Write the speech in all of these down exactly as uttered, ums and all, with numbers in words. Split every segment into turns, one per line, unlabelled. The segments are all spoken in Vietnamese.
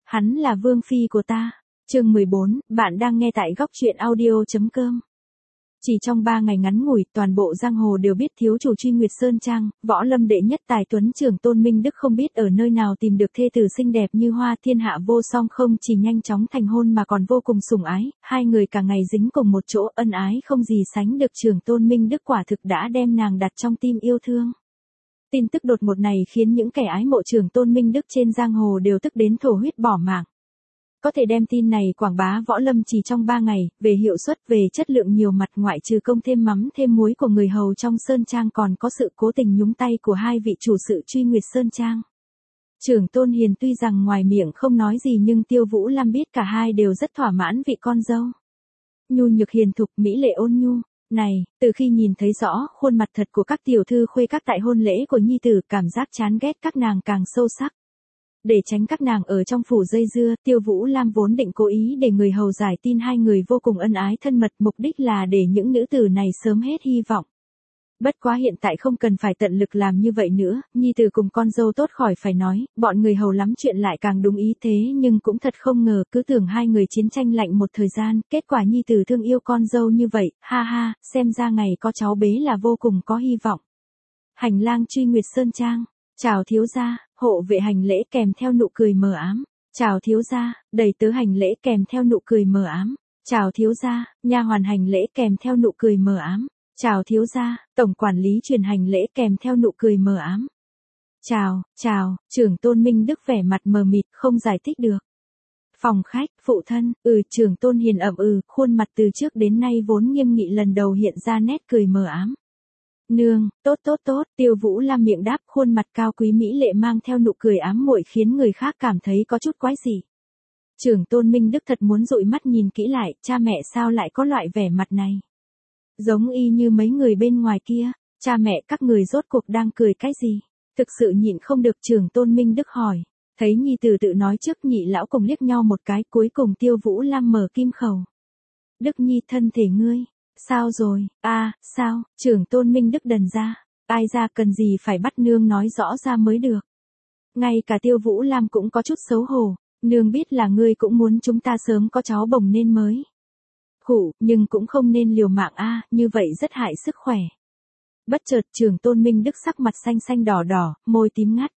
Hắn là vương phi của ta. Chương mười bốn, bạn đang nghe tại góc truyện audio.com. Chỉ trong ba ngày ngắn ngủi, toàn bộ giang hồ đều biết thiếu chủ Truy Nguyệt Sơn Trang, võ lâm đệ nhất tài tuấn trưởng Tôn Minh Đức không biết ở nơi nào tìm được thê tử xinh đẹp như hoa, thiên hạ vô song, không chỉ nhanh chóng thành hôn mà còn vô cùng sủng ái, hai người cả ngày dính cùng một chỗ, ân ái không gì sánh được. Trưởng Tôn Minh Đức quả thực đã đem nàng đặt trong tim yêu thương. Tin tức đột ngột này khiến những kẻ ái mộ trưởng Tôn Minh Đức trên giang hồ đều tức đến thổ huyết bỏ mạng. Có thể đem tin này quảng bá võ lâm chỉ trong ba ngày, về hiệu suất, về chất lượng nhiều mặt, ngoại trừ công thêm mắm thêm muối của người hầu trong Sơn Trang còn có sự cố tình nhúng tay của hai vị chủ sự Truy Nguyệt Sơn Trang. Trưởng Tôn Hiền tuy rằng ngoài miệng không nói gì nhưng Tiêu Vũ Lam biết cả hai đều rất thỏa mãn vị con dâu. Nhu nhược hiền thục, mỹ lệ ôn nhu. Này, từ khi nhìn thấy rõ khuôn mặt thật của các tiểu thư khuê các tại hôn lễ của nhi tử, cảm giác chán ghét các nàng càng sâu sắc. Để tránh các nàng ở trong phủ dây dưa, Tiêu Vũ Lam vốn định cố ý để người hầu giải tin hai người vô cùng ân ái thân mật, mục đích là để những nữ tử này sớm hết hy vọng. Bất quá hiện tại không cần phải tận lực làm như vậy nữa, nhi tử cùng con dâu tốt khỏi phải nói, bọn người hầu lắm chuyện lại càng đúng ý thế, nhưng cũng thật không ngờ, cứ tưởng hai người chiến tranh lạnh một thời gian, kết quả nhi tử thương yêu con dâu như vậy, ha ha, xem ra ngày có cháu bế là vô cùng có hy vọng. Hành lang Truy Nguyệt Sơn Trang. Chào thiếu gia, hộ vệ hành lễ kèm theo nụ cười mờ ám. Chào thiếu gia, đầy tớ hành lễ kèm theo nụ cười mờ ám. Chào thiếu gia, nha hoàn hành lễ kèm theo nụ cười mờ ám. Chào thiếu gia, tổng quản lý truyền hành lễ kèm theo nụ cười mờ ám. Chào, chào, trưởng Tôn Minh Đức vẻ mặt mờ mịt không giải thích được. Phòng khách, phụ thân, ừ, trưởng Tôn Hiền ậm ừ, khuôn mặt từ trước đến nay vốn nghiêm nghị lần đầu hiện ra nét cười mờ ám. Nương, tốt tốt tốt, Tiêu Vũ Lam miệng đáp, khuôn mặt cao quý mỹ lệ mang theo nụ cười ám muội khiến người khác cảm thấy có chút quái dị. Trưởng Tôn Minh Đức thật muốn dụi mắt nhìn kỹ lại, cha mẹ sao lại có loại vẻ mặt này? Giống y như mấy người bên ngoài kia, cha mẹ các người rốt cuộc đang cười cái gì? Thực sự nhịn không được, trưởng Tôn Minh Đức hỏi. Thấy nhi tử tự nói trước, nhị lão cùng liếc nhau một cái, cuối cùng Tiêu Vũ Lam mở kim khẩu. Đức nhi thân thể ngươi. Sao rồi, a à, sao, trưởng Tôn Minh Đức đần ra, ai ra cần gì phải bắt nương nói rõ ra mới được. Ngay cả Tiêu Vũ Lam cũng có chút xấu hổ, nương biết là ngươi cũng muốn chúng ta sớm có cháu bồng nên mới. Khủ, nhưng cũng không nên liều mạng a à, như vậy rất hại sức khỏe. Bất chợt trưởng Tôn Minh Đức sắc mặt xanh xanh đỏ đỏ, môi tím ngắt.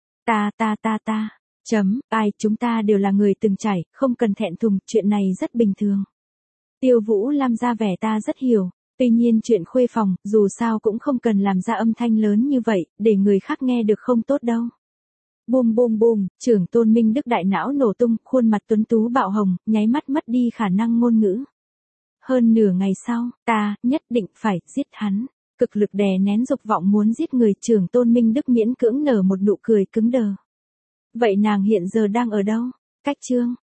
Ta ta ta ta, chấm, ai, chúng ta đều là người từng trải, không cần thẹn thùng, chuyện này rất bình thường. Tiêu Vũ Lam ra vẻ ta rất hiểu, tuy nhiên chuyện khuê phòng, dù sao cũng không cần làm ra âm thanh lớn như vậy, để người khác nghe được không tốt đâu. Bùm bùm bùm, trưởng Tôn Minh Đức đại não nổ tung, khuôn mặt tuấn tú bạo hồng, nháy mắt mất đi khả năng ngôn ngữ. Hơn nửa ngày sau, ta, nhất định phải, giết hắn, cực lực đè nén dục vọng muốn giết người, trưởng Tôn Minh Đức miễn cưỡng nở một nụ cười cứng đờ. Vậy nàng hiện giờ đang ở đâu? Cách chương.